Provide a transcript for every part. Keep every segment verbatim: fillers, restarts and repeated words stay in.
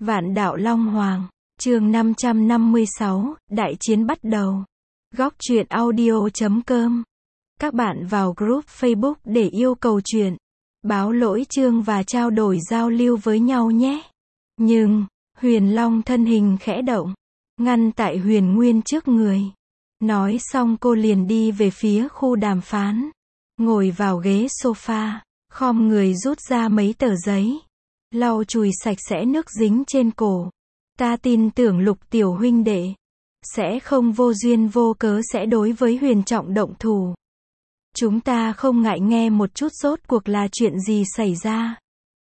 Vạn đạo Long Hoàng, chương năm trăm năm mươi sáu, đại chiến bắt đầu. Góc truyện audio chấm com. Các bạn vào group Facebook để yêu cầu truyện, báo lỗi chương và trao đổi giao lưu với nhau nhé. Nhưng, Huyền Long thân hình khẽ động, ngăn tại Huyền Nguyên trước người. Nói xong cô liền đi về phía khu đàm phán, ngồi vào ghế sofa, khom người rút ra mấy tờ giấy, lau chùi sạch sẽ nước dính trên cổ. Ta tin tưởng Lục tiểu huynh đệ sẽ không vô duyên vô cớ sẽ đối với Huyền Trọng động thủ. Chúng ta không ngại nghe một chút rốt cuộc là chuyện gì xảy ra.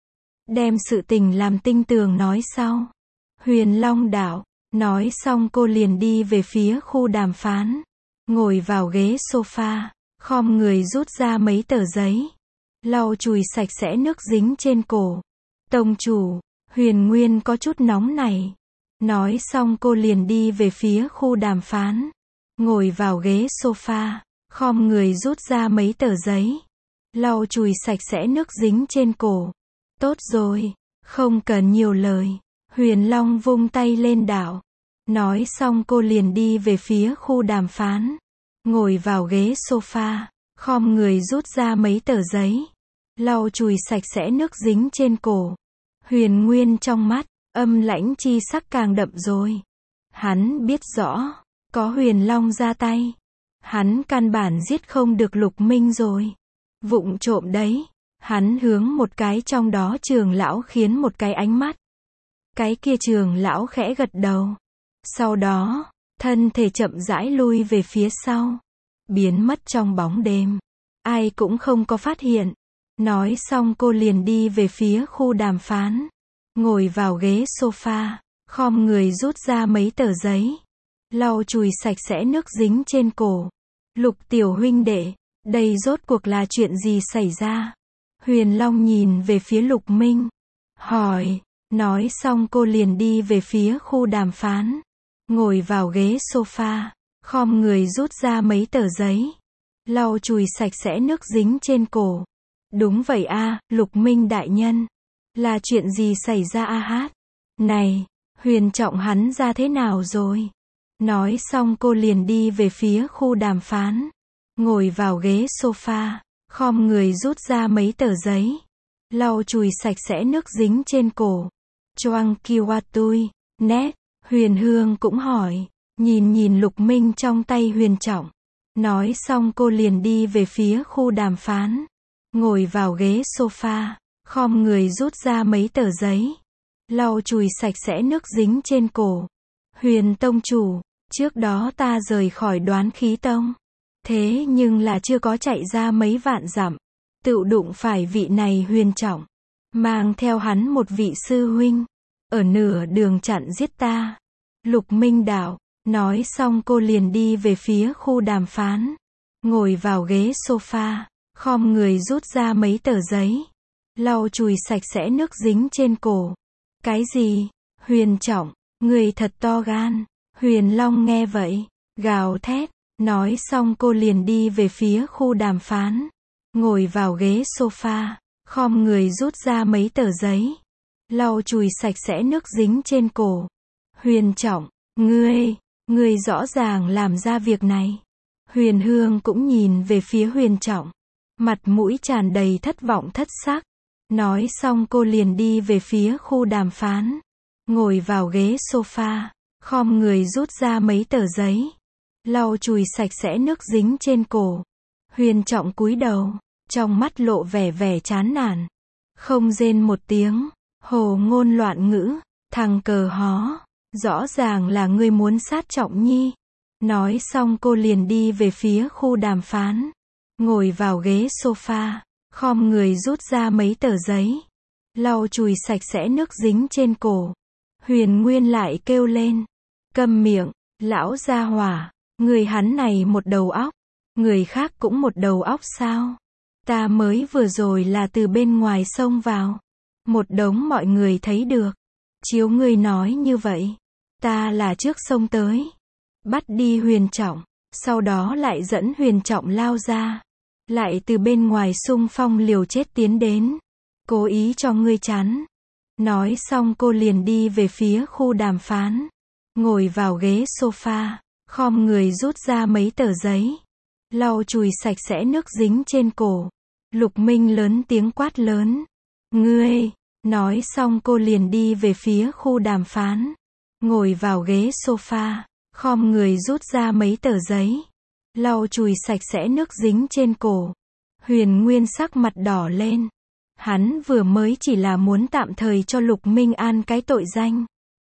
Đem sự tình làm tinh tường nói sau. Huyền Long đạo, nói xong cô liền đi về phía khu đàm phán, ngồi vào ghế sofa, khom người rút ra mấy tờ giấy, lau chùi sạch sẽ nước dính trên cổ. Tông chủ, Huyền Nguyên có chút nóng này. Nói xong cô liền đi về phía khu đàm phán, ngồi vào ghế sofa, khom người rút ra mấy tờ giấy, lau chùi sạch sẽ nước dính trên cổ. Tốt rồi, không cần nhiều lời. Huyền Long vung tay lên đạo. Nói xong cô liền đi về phía khu đàm phán, ngồi vào ghế sofa, khom người rút ra mấy tờ giấy, lau chùi sạch sẽ nước dính trên cổ. Huyền Nguyên trong mắt, âm lãnh chi sắc càng đậm rồi. Hắn biết rõ, có Huyền Long ra tay, hắn căn bản giết không được Lục Minh rồi. Vụng trộm đấy, hắn hướng một cái trong đó trường lão khiến một cái ánh mắt. Cái kia trường lão khẽ gật đầu. Sau đó, thân thể chậm rãi lui về phía sau, biến mất trong bóng đêm. Ai cũng không có phát hiện. Nói xong cô liền đi về phía khu đàm phán, ngồi vào ghế sofa, khom người rút ra mấy tờ giấy, lau chùi sạch sẽ nước dính trên cổ. Lục tiểu huynh đệ, đây rốt cuộc là chuyện gì xảy ra? Huyền Long nhìn về phía Lục Minh, hỏi. Nói xong cô liền đi về phía khu đàm phán, ngồi vào ghế sofa, khom người rút ra mấy tờ giấy, lau chùi sạch sẽ nước dính trên cổ. Đúng vậy a, Lục Minh đại nhân. Là chuyện gì xảy ra a hát? Này, Huyền Trọng hắn ra thế nào rồi? Nói xong cô liền đi về phía khu đàm phán, ngồi vào ghế sofa, khom người rút ra mấy tờ giấy, lau chùi sạch sẽ nước dính trên cổ. Choang Kiwatui, nét, Huyền Hương cũng hỏi, nhìn nhìn Lục Minh trong tay Huyền Trọng. Nói xong cô liền đi về phía khu đàm phán, ngồi vào ghế sofa, khom người rút ra mấy tờ giấy, lau chùi sạch sẽ nước dính trên cổ. Huyền tông chủ, trước đó ta rời khỏi Đoán Khí Tông, thế nhưng là chưa có chạy ra mấy vạn dặm, tự đụng phải vị này Huyền Trọng, mang theo hắn một vị sư huynh, ở nửa đường chặn giết ta. Lục Minh đạo. Nói xong cô liền đi về phía khu đàm phán, ngồi vào ghế sofa, khom người rút ra mấy tờ giấy, lau chùi sạch sẽ nước dính trên cổ. Cái gì? Huyền Trọng, người thật to gan. Huyền Long nghe vậy, gào thét. Nói xong cô liền đi về phía khu đàm phán, ngồi vào ghế sofa, khom người rút ra mấy tờ giấy, lau chùi sạch sẽ nước dính trên cổ. Huyền Trọng, ngươi, ngươi rõ ràng làm ra việc này. Huyền Hương cũng nhìn về phía Huyền Trọng, mặt mũi tràn đầy thất vọng thất sắc. Nói xong cô liền đi về phía khu đàm phán, ngồi vào ghế sofa, khom người rút ra mấy tờ giấy, lau chùi sạch sẽ nước dính trên cổ. Huyền Trọng cúi đầu, trong mắt lộ vẻ vẻ chán nản, không rên một tiếng, hồ ngôn loạn ngữ, thằng cờ hó, rõ ràng là ngươi muốn sát Trọng Nhi. Nói xong cô liền đi về phía khu đàm phán, ngồi vào ghế sofa, khom người rút ra mấy tờ giấy, lau chùi sạch sẽ nước dính trên cổ. Huyền Nguyên lại kêu lên, câm miệng, lão gia hỏa, người hắn này một đầu óc, người khác cũng một đầu óc sao? Ta mới vừa rồi là từ bên ngoài xông vào, một đống mọi người thấy được. Chiếu ngươi nói như vậy, ta là trước xông tới, bắt đi Huyền Trọng, sau đó lại dẫn Huyền Trọng lao ra, lại từ bên ngoài xung phong liều chết tiến đến, cố ý cho ngươi chắn. Nói xong cô liền đi về phía khu đàm phán. Ngồi vào ghế sofa, khom người rút ra mấy tờ giấy. Lau chùi sạch sẽ nước dính trên cổ. Lục Minh lớn tiếng quát lớn. Ngươi! Nói xong cô liền đi về phía khu đàm phán. Ngồi vào ghế sofa, khom người rút ra mấy tờ giấy. Lau chùi sạch sẽ nước dính trên cổ. Huyền Nguyên sắc mặt đỏ lên. Hắn vừa mới chỉ là muốn tạm thời cho Lục Minh an cái tội danh.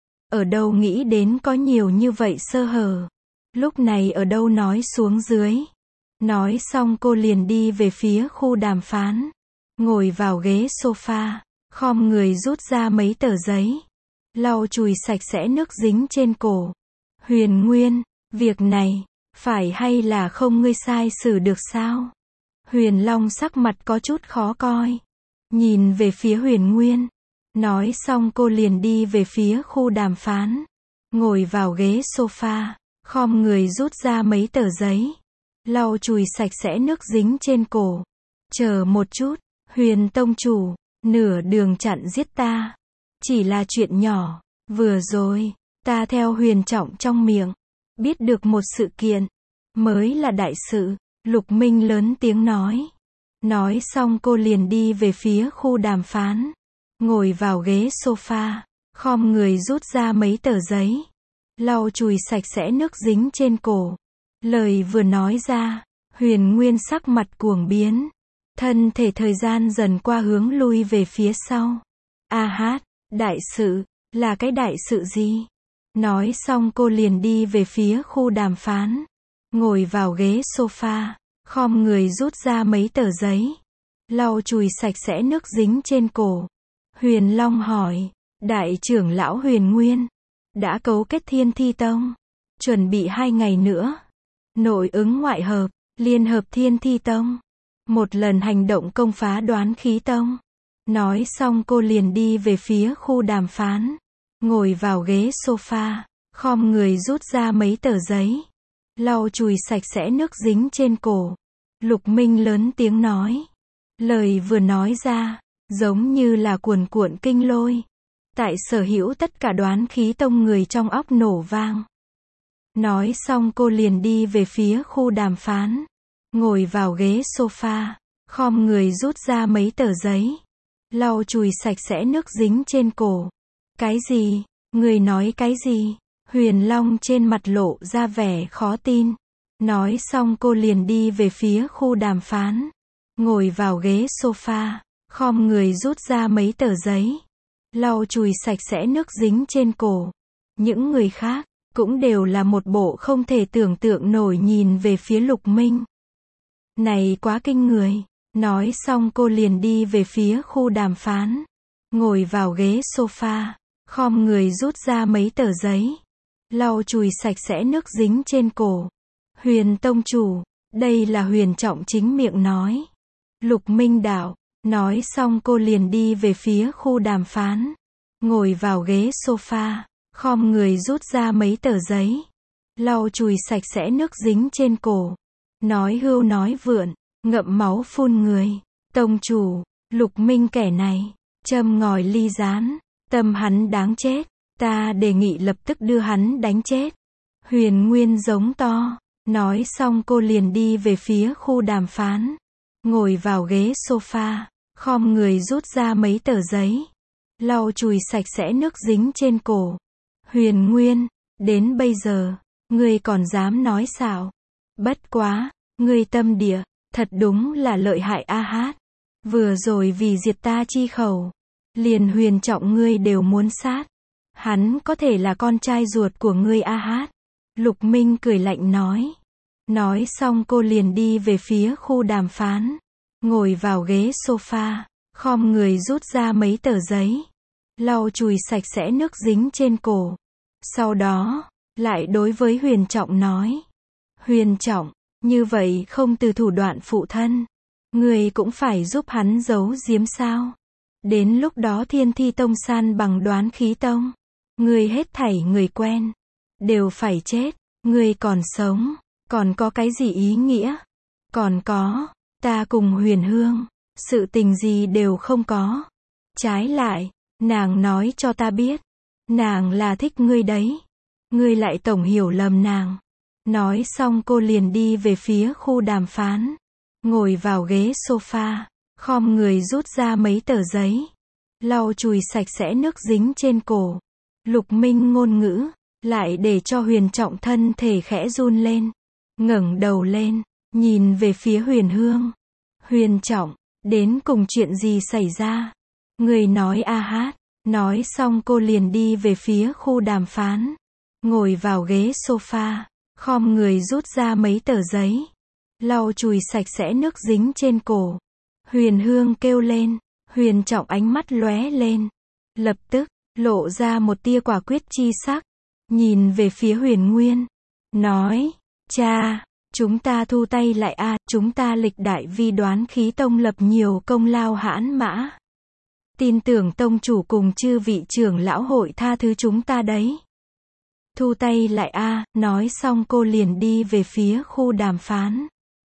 Ở đâu nghĩ đến có nhiều như vậy sơ hở. Lúc này ở đâu nói xuống dưới. Nói xong cô liền đi về phía khu đàm phán. Ngồi vào ghế sofa, khom người rút ra mấy tờ giấy. Lau chùi sạch sẽ nước dính trên cổ. Huyền Nguyên, việc này, phải hay là không ngươi sai xử được sao? Huyền Long sắc mặt có chút khó coi. Nhìn về phía Huyền Nguyên. Nói xong cô liền đi về phía khu đàm phán. Ngồi vào ghế sofa, khom người rút ra mấy tờ giấy. Lau chùi sạch sẽ nước dính trên cổ. Chờ một chút, Huyền Tông Chủ, nửa đường chặn giết ta. Chỉ là chuyện nhỏ, vừa rồi, ta theo Huyền Trọng trong miệng, biết được một sự kiện, mới là đại sự, Lục Minh lớn tiếng nói. Nói xong cô liền đi về phía khu đàm phán. Ngồi vào ghế sofa, khom người rút ra mấy tờ giấy. Lau chùi sạch sẽ nước dính trên cổ. Lời vừa nói ra, Huyền Nguyên sắc mặt cuồng biến. Thân thể thời gian dần qua hướng lui về phía sau. A hát, đại sự, là cái đại sự gì? Nói xong cô liền đi về phía khu đàm phán. Ngồi vào ghế sofa, khom người rút ra mấy tờ giấy. Lau chùi sạch sẽ nước dính trên cổ. Huyền Long hỏi, đại trưởng lão Huyền Nguyên, đã cấu kết Thiên Thi Tông, chuẩn bị hai ngày nữa. Nội ứng ngoại hợp, liên hợp Thiên Thi Tông. Một lần hành động công phá Đoán Khí Tông. Nói xong cô liền đi về phía khu đàm phán. Ngồi vào ghế sofa, khom người rút ra mấy tờ giấy. Lau chùi sạch sẽ nước dính trên cổ. Lục Minh lớn tiếng nói. Lời vừa nói ra, giống như là cuồn cuộn kinh lôi. Tại sở hữu tất cả Đoán Khí Tông người trong óc nổ vang. Nói xong cô liền đi về phía khu đàm phán. Ngồi vào ghế sofa, khom người rút ra mấy tờ giấy. Lau chùi sạch sẽ nước dính trên cổ. Cái gì? Người nói cái gì? Huyền Long trên mặt lộ ra vẻ khó tin. Nói xong cô liền đi về phía khu đàm phán. Ngồi vào ghế sofa, khom người rút ra mấy tờ giấy. Lau chùi sạch sẽ nước dính trên cổ. Những người khác, cũng đều là một bộ không thể tưởng tượng nổi nhìn về phía Lục Minh. Này quá kinh người. Nói xong cô liền đi về phía khu đàm phán. Ngồi vào ghế sofa, khom người rút ra mấy tờ giấy. Lau chùi sạch sẽ nước dính trên cổ. Huyền Tông Chủ, đây là Huyền Trọng chính miệng nói. Lục Minh đạo. Nói xong cô liền đi về phía khu đàm phán. Ngồi vào ghế sofa, khom người rút ra mấy tờ giấy. Lau chùi sạch sẽ nước dính trên cổ. Nói hưu nói vượn, ngậm máu phun người. Tông Chủ, Lục Minh kẻ này, châm ngòi ly gián, tâm hắn đáng chết. Ta đề nghị lập tức đưa hắn đánh chết. Huyền Nguyên giống to. Nói xong cô liền đi về phía khu đàm phán. Ngồi vào ghế sofa, khom người rút ra mấy tờ giấy. Lau chùi sạch sẽ nước dính trên cổ. Huyền Nguyên, đến bây giờ, ngươi còn dám nói xạo. Bất quá, ngươi tâm địa, thật đúng là lợi hại a hát. Vừa rồi vì diệt ta chi khẩu, liền Huyền Trọng ngươi đều muốn sát. Hắn có thể là con trai ruột của ngươi a hát. Lục Minh cười lạnh nói. Nói xong cô liền đi về phía khu đàm phán. Ngồi vào ghế sofa, khom người rút ra mấy tờ giấy. Lau chùi sạch sẽ nước dính trên cổ. Sau đó, lại đối với Huyền Trọng nói. Huyền Trọng, như vậy không từ thủ đoạn phụ thân. Người cũng phải giúp hắn giấu giếm sao. Đến lúc đó Thiên Thi Tông san bằng Đoán Khí Tông. Người hết thảy người quen, đều phải chết. Người còn sống, còn có cái gì ý nghĩa? Còn có, ta cùng Huyền Hương, sự tình gì đều không có. Trái lại, Nàng nói cho ta biết. Nàng là thích ngươi đấy. Ngươi lại tổng hiểu lầm nàng. Nói xong cô liền đi về phía khu đàm phán. Ngồi vào ghế sofa. Khom người rút ra mấy tờ giấy. Lau chùi sạch sẽ nước dính trên cổ. Lục Minh ngôn ngữ. Lại để cho Huyền Trọng thân thể khẽ run lên. Ngẩng đầu lên. Nhìn về phía Huyền Hương. Huyền Trọng. Đến cùng chuyện gì xảy ra? Người nói a hát. Nói xong cô liền đi về phía khu đàm phán. Ngồi vào ghế sofa. Khom người rút ra mấy tờ giấy. Lau chùi sạch sẽ nước dính trên cổ. Huyền Hương kêu lên. Huyền Trọng ánh mắt lóe lên. Lập tức, lộ ra một tia quả quyết chi sắc. Nhìn về phía Huyền Nguyên. Nói, cha, chúng ta thu tay lại a, chúng ta lịch đại vi đoán khí tông lập nhiều công lao hãn mã. Tin tưởng tông chủ cùng chư vị trưởng lão hội tha thứ chúng ta đấy. Thu tay lại a, nói xong cô liền đi về phía khu đàm phán.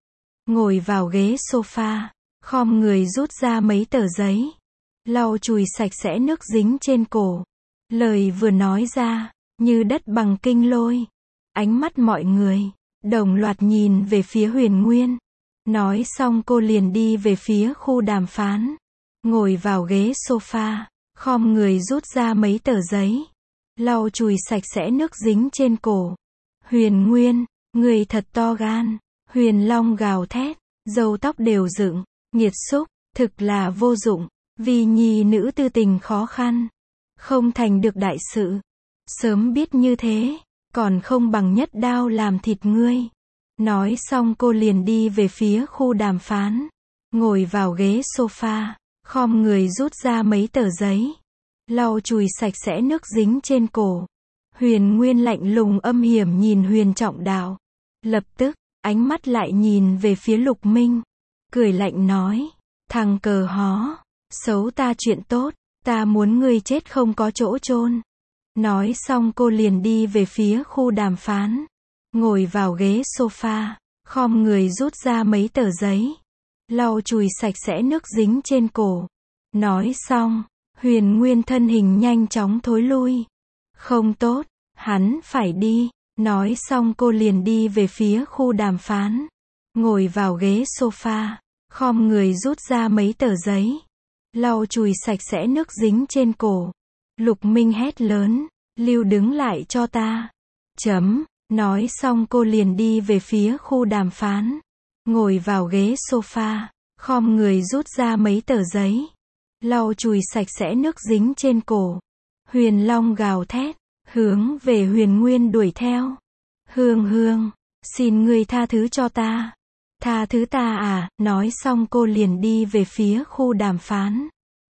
Ngồi vào ghế sofa, khom người rút ra mấy tờ giấy. Lau chùi sạch sẽ nước dính trên cổ. Lời vừa nói ra, như đất bằng kinh lôi. Ánh mắt mọi người, đồng loạt nhìn về phía Huyền Nguyên. Nói xong cô liền đi về phía khu đàm phán. Ngồi vào ghế sofa, khom người rút ra mấy tờ giấy. Lau chùi sạch sẽ nước dính trên cổ. Huyền Nguyên, người thật to gan. Huyền Long gào thét, râu tóc đều dựng. Nghiệt xúc, thực là vô dụng. Vì nhi nữ tư tình khó khăn. Không thành được đại sự. Sớm biết như thế, còn không bằng nhất đao làm thịt ngươi. Nói xong cô liền đi về phía khu đàm phán. Ngồi vào ghế sofa, khom người rút ra mấy tờ giấy. Lau chùi sạch sẽ nước dính trên cổ. Huyền Nguyên lạnh lùng âm hiểm nhìn Huyền Trọng đạo. Lập tức, ánh mắt lại nhìn về phía Lục Minh. Cười lạnh nói, thằng cờ hó, xấu ta chuyện tốt, ta muốn ngươi chết không có chỗ chôn. Nói xong cô liền đi về phía khu đàm phán. Ngồi vào ghế sofa, khom người rút ra mấy tờ giấy. Lau chùi sạch sẽ nước dính trên cổ. Nói xong, Huyền Nguyên thân hình nhanh chóng thối lui. Không tốt, hắn phải đi. Nói xong cô liền đi về phía khu đàm phán. Ngồi vào ghế sofa, khom người rút ra mấy tờ giấy. Lau chùi sạch sẽ nước dính trên cổ. Lục Minh hét lớn, lưu đứng lại cho ta. Chấm. Nói xong cô liền đi về phía khu đàm phán. Ngồi vào ghế sofa, khom người rút ra mấy tờ giấy. Lau chùi sạch sẽ nước dính trên cổ. Huyền Long gào thét, hướng về Huyền Nguyên đuổi theo. Hương Hương, xin ngươi tha thứ cho ta. Tha thứ ta à, nói xong cô liền đi về phía khu đàm phán.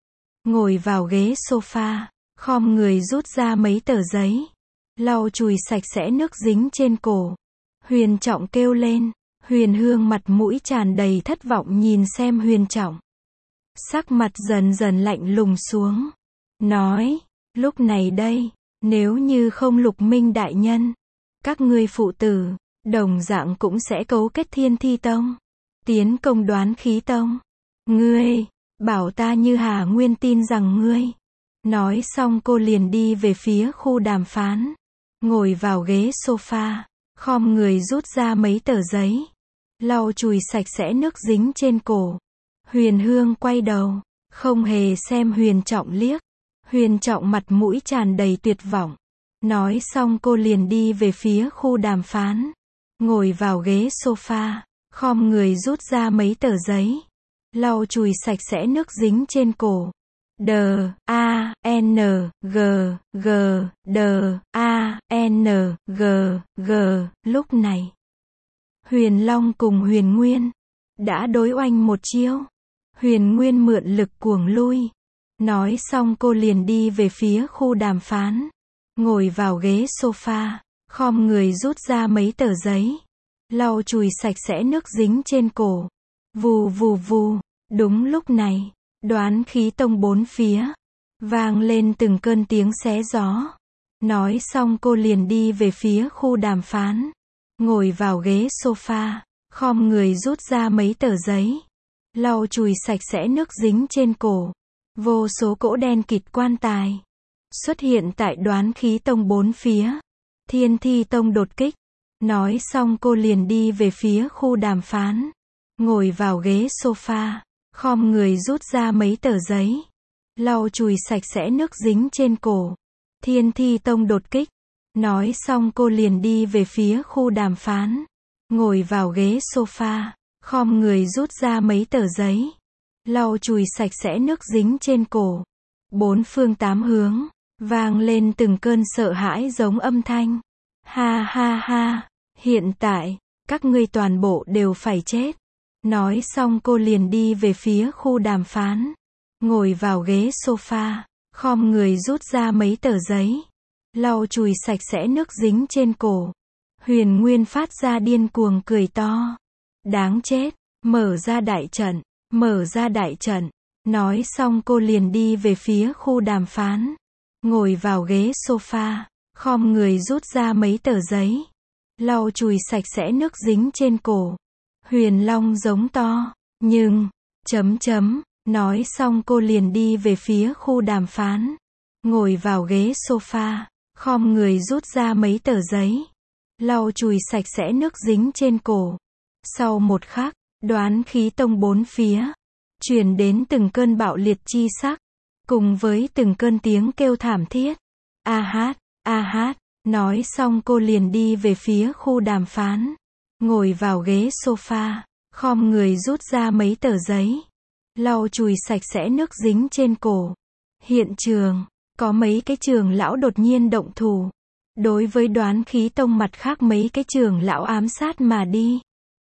Ngồi vào ghế sofa, khom người rút ra mấy tờ giấy. Lau chùi sạch sẽ nước dính trên cổ. Huyền Trọng kêu lên. Huyền Hương mặt mũi tràn đầy thất vọng nhìn xem Huyền Trọng. Sắc mặt dần dần lạnh lùng xuống. Nói, lúc này đây, nếu như không Lục Minh đại nhân, các ngươi phụ tử, đồng dạng cũng sẽ cấu kết Thiên Thi Tông. Tiến công Đoán Khí Tông. Ngươi, bảo ta như Hà Nguyên tin rằng ngươi. Nói xong cô liền đi về phía khu đàm phán. Ngồi vào ghế sofa, khom người rút ra mấy tờ giấy. Lau chùi sạch sẽ nước dính trên cổ. Huyền Hương quay đầu, không hề xem Huyền Trọng liếc. Huyền Trọng mặt mũi tràn đầy tuyệt vọng. Nói xong cô liền đi về phía khu đàm phán. Ngồi vào ghế sofa, khom người rút ra mấy tờ giấy. Lau chùi sạch sẽ nước dính trên cổ. D, A, N, G, G, D, A, N, G, G, lúc này. Huyền Long cùng Huyền Nguyên đã đối oanh một chiêu. Huyền Nguyên mượn lực cuồng lui. Nói xong cô liền đi về phía khu đàm phán. Ngồi vào ghế sofa, khom người rút ra mấy tờ giấy. Lau chùi sạch sẽ nước dính trên cổ. Vù vù vù, đúng lúc này. Đoán Khí Tông bốn phía vang lên từng cơn tiếng xé gió. Nói xong cô liền đi về phía khu đàm phán. Ngồi vào ghế sofa, khom người rút ra mấy tờ giấy. Lau chùi sạch sẽ nước dính trên cổ. Vô số cỗ đen kịt quan tài xuất hiện tại Đoán Khí Tông bốn phía. Thiên Thi Tông đột kích. Nói xong cô liền đi về phía khu đàm phán. Ngồi vào ghế sofa, khom người rút ra mấy tờ giấy, lau chùi sạch sẽ nước dính trên cổ. Thiên Thi Tông đột kích. Nói xong cô liền đi về phía khu đàm phán. Ngồi vào ghế sofa, khom người rút ra mấy tờ giấy, lau chùi sạch sẽ nước dính trên cổ. Bốn phương tám hướng, vang lên từng cơn sợ hãi giống âm thanh. Ha ha ha, hiện tại, các ngươi toàn bộ đều phải chết. Nói xong cô liền đi về phía khu đàm phán. Ngồi vào ghế sofa, khom người rút ra mấy tờ giấy, lau chùi sạch sẽ nước dính trên cổ. Huyền Nguyên phát ra điên cuồng cười to. Đáng chết, mở ra đại trận, mở ra đại trận. Nói xong cô liền đi về phía khu đàm phán. Ngồi vào ghế sofa, khom người rút ra mấy tờ giấy, lau chùi sạch sẽ nước dính trên cổ. Huyền Long giống to. Nhưng, chấm chấm, nói xong cô liền đi về phía khu đàm phán. Ngồi vào ghế sofa, khom người rút ra mấy tờ giấy, lau chùi sạch sẽ nước dính trên cổ. Sau một khắc, Đoán Khí Tông bốn phía truyền đến từng cơn bạo liệt chi sắc, cùng với từng cơn tiếng kêu thảm thiết. A hát, a hát. Nói xong cô liền đi về phía khu đàm phán. Ngồi vào ghế sofa, khom người rút ra mấy tờ giấy, lau chùi sạch sẽ nước dính trên cổ. Hiện trường, có mấy cái trưởng lão đột nhiên động thủ. Đối với Đoán Khí Tông mặt khác mấy cái trưởng lão ám sát mà đi.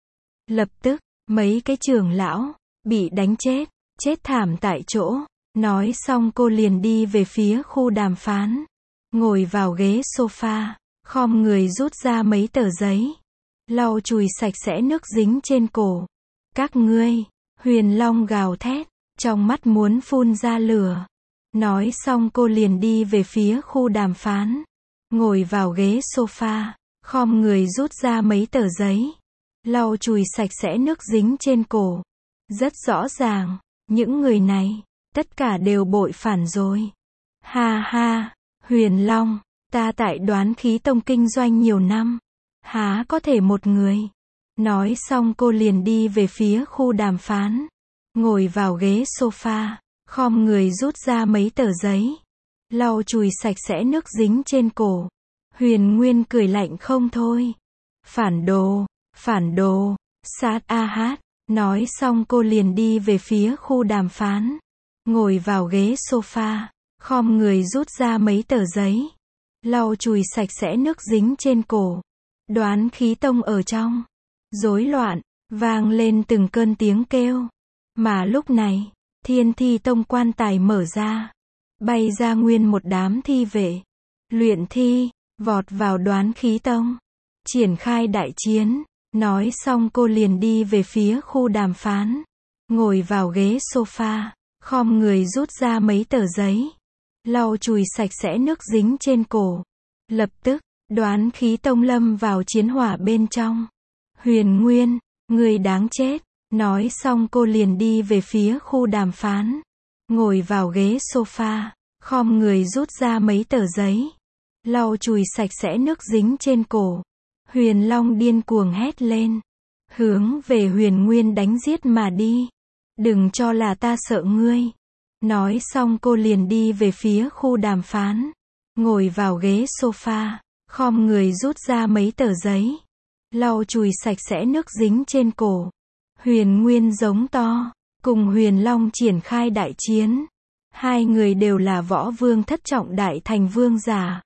Lập tức, mấy cái trưởng lão bị đánh chết, chết thảm tại chỗ. Nói xong cô liền đi về phía khu đàm phán. Ngồi vào ghế sofa, khom người rút ra mấy tờ giấy, lau chùi sạch sẽ nước dính trên cổ. Các ngươi, Huyền Long gào thét, trong mắt muốn phun ra lửa. Nói xong cô liền đi về phía khu đàm phán. Ngồi vào ghế sofa, khom người rút ra mấy tờ giấy, lau chùi sạch sẽ nước dính trên cổ. Rất rõ ràng, những người này, tất cả đều bội phản rồi. Ha ha, Huyền Long, ta tại Đoán Khí Tông kinh doanh nhiều năm, há có thể một người. Nói xong cô liền đi về phía khu đàm phán. Ngồi vào ghế sofa, khom người rút ra mấy tờ giấy, lau chùi sạch sẽ nước dính trên cổ. Huyền Nguyên cười lạnh không thôi. Phản đồ, phản đồ, sát a hát. Nói xong cô liền đi về phía khu đàm phán. Ngồi vào ghế sofa, khom người rút ra mấy tờ giấy, lau chùi sạch sẽ nước dính trên cổ. Đoán Khí Tông ở trong rối loạn, vang lên từng cơn tiếng kêu. Mà lúc này, Thiên Thi Tông quan tài mở ra, bay ra nguyên một đám thi vệ, luyện thi, vọt vào Đoán Khí Tông, triển khai đại chiến. Nói xong cô liền đi về phía khu đàm phán. Ngồi vào ghế sofa, khom người rút ra mấy tờ giấy, lau chùi sạch sẽ nước dính trên cổ. Lập tức, Đoán Khí Tông lâm vào chiến hỏa bên trong. Huyền Nguyên, người đáng chết. Nói xong cô liền đi về phía khu đàm phán. Ngồi vào ghế sofa, khom người rút ra mấy tờ giấy, lau chùi sạch sẽ nước dính trên cổ. Huyền Long điên cuồng hét lên, hướng về Huyền Nguyên đánh giết mà đi. Đừng cho là ta sợ ngươi. Nói xong cô liền đi về phía khu đàm phán. Ngồi vào ghế sofa, khom người rút ra mấy tờ giấy, lau chùi sạch sẽ nước dính trên cổ. Huyền Nguyên giống to, cùng Huyền Long triển khai đại chiến. Hai người đều là võ vương thất trọng đại thành vương giả.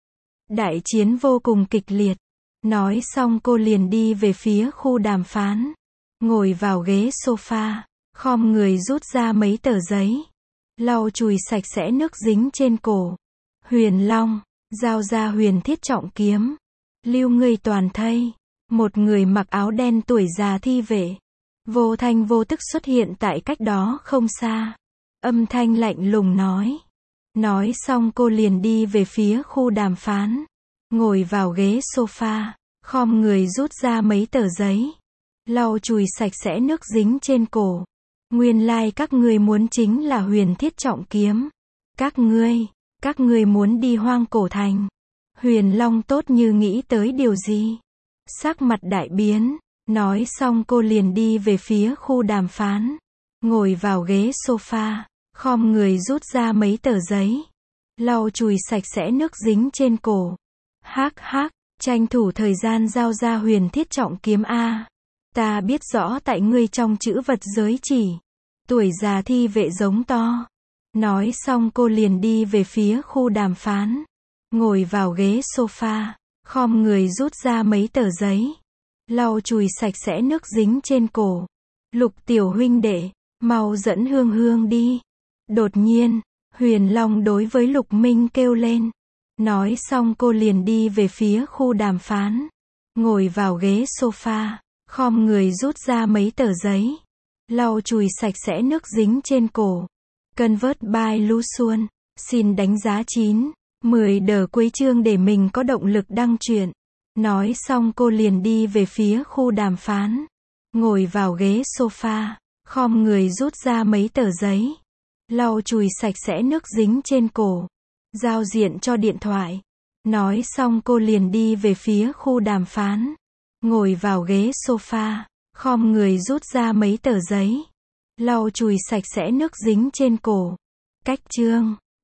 Đại chiến vô cùng kịch liệt. Nói xong cô liền đi về phía khu đàm phán. Ngồi vào ghế sofa, khom người rút ra mấy tờ giấy, lau chùi sạch sẽ nước dính trên cổ. Huyền Long, giao ra huyền thiết trọng kiếm. Lưu ngươi toàn thây. Một người mặc áo đen tuổi già thi vệ, vô thanh vô tức xuất hiện tại cách đó không xa. Âm thanh lạnh lùng nói. Nói xong cô liền đi về phía khu đàm phán. Ngồi vào ghế sofa, khom người rút ra mấy tờ giấy, lau chùi sạch sẽ nước dính trên cổ. Nguyên lai like các ngươi muốn chính là Huyền Thiết Trọng Kiếm. Các ngươi, các ngươi muốn đi Hoang Cổ Thành. Huyền Long tốt như nghĩ tới điều gì. Sắc mặt đại biến, nói xong cô liền đi về phía khu đàm phán. Ngồi vào ghế sofa, khom người rút ra mấy tờ giấy. Lau chùi sạch sẽ nước dính trên cổ. Hắc hắc, tranh thủ thời gian giao ra Huyền Thiết Trọng Kiếm a. Ta biết rõ tại ngươi trong chữ vật giới chỉ. Tuổi già thi vệ giống to. Nói xong cô liền đi về phía khu đàm phán. Ngồi vào ghế sofa, khom người rút ra mấy tờ giấy. Lau chùi sạch sẽ nước dính trên cổ. Lục tiểu huynh đệ, mau dẫn Hương Hương đi. Đột nhiên, Huyền Long đối với Lục Minh kêu lên. Nói xong cô liền đi về phía khu đàm phán. Ngồi vào ghế sofa, khom người rút ra mấy tờ giấy. Lau chùi sạch sẽ nước dính trên cổ. Convert by Lu Xuân. Xin đánh giá chín, mười đờ cuối chương để mình có động lực đăng truyện. Nói xong cô liền đi về phía khu đàm phán. Ngồi vào ghế sofa, khom người rút ra mấy tờ giấy. Lau chùi sạch sẽ nước dính trên cổ. Giao diện cho điện thoại. Nói xong cô liền đi về phía khu đàm phán. Ngồi vào ghế sofa, khom người rút ra mấy tờ giấy. Lau chùi sạch sẽ nước dính trên cổ. Cách chương